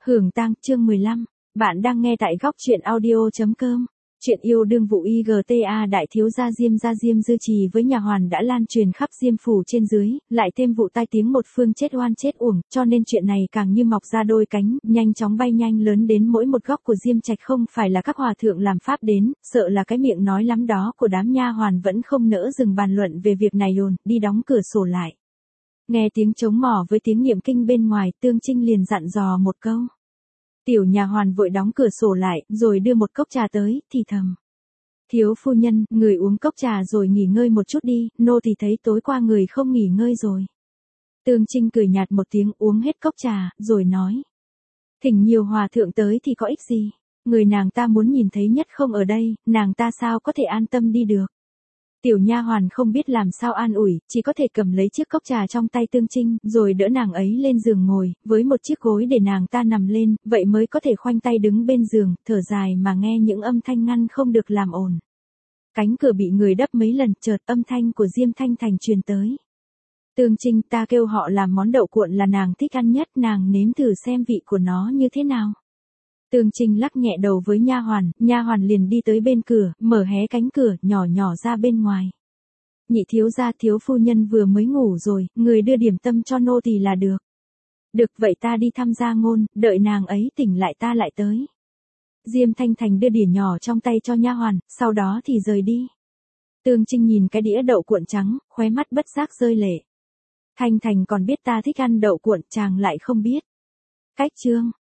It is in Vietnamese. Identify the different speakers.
Speaker 1: Hưởng tang chương 15. Bạn đang nghe tại góc truyện audio.com. Chuyện yêu đương vụ IGTA đại thiếu gia Diêm Dư Trì với nhà Hoàn đã lan truyền khắp Diêm phủ trên dưới, lại thêm vụ tai tiếng một phương chết oan chết uổng, cho nên chuyện này càng như mọc ra đôi cánh, nhanh chóng bay nhanh lớn đến mỗi một góc của Diêm trạch, không phải là các hòa thượng làm pháp đến, sợ là cái miệng nói lắm đó của đám nha hoàn vẫn không nỡ dừng bàn luận về việc này đồn, đi đóng cửa sổ lại. Nghe tiếng trống mỏ với tiếng niệm kinh bên ngoài, Tương Trinh liền dặn dò một câu. Tiểu nhà Hoàn vội đóng cửa sổ lại, rồi đưa một cốc trà tới, thì thầm. Thiếu phu nhân, người uống cốc trà rồi nghỉ ngơi một chút đi, nô thì thấy tối qua người không nghỉ ngơi rồi. Tương Trinh cười nhạt một tiếng, uống hết cốc trà, rồi nói. Thỉnh nhiều hòa thượng tới thì có ích gì, người nàng ta muốn nhìn thấy nhất không ở đây, nàng ta sao có thể an tâm đi được. Tiểu nha hoàn không biết làm sao an ủi, chỉ có thể cầm lấy chiếc cốc trà trong tay Tương Trinh, rồi đỡ nàng ấy lên giường ngồi, với một chiếc gối để nàng ta nằm lên, vậy mới có thể khoanh tay đứng bên giường, thở dài mà nghe những âm thanh ngăn không được làm ồn. Cánh cửa bị người đập mấy lần, chợt âm thanh của Diêm Thanh Thành truyền tới. Tương Trinh, ta kêu họ làm món đậu cuộn là nàng thích ăn nhất, nàng nếm thử xem vị của nó như thế nào. Tương Trinh lắc nhẹ đầu với nha hoàn liền đi tới bên cửa, mở hé cánh cửa, nhỏ ra bên ngoài. Nhị thiếu gia, thiếu phu nhân vừa mới ngủ rồi, người đưa điểm tâm cho nô tỳ là được. Được, vậy ta đi thăm Gia Ngôn, đợi nàng ấy tỉnh lại ta lại tới. Diêm Thanh Thành đưa đĩa nhỏ trong tay cho nha hoàn, sau đó thì rời đi. Tương Trinh nhìn cái đĩa đậu cuộn trắng, khóe mắt bất giác rơi lệ. Thanh Thành còn biết ta thích ăn đậu cuộn, chàng lại không biết. Cách chương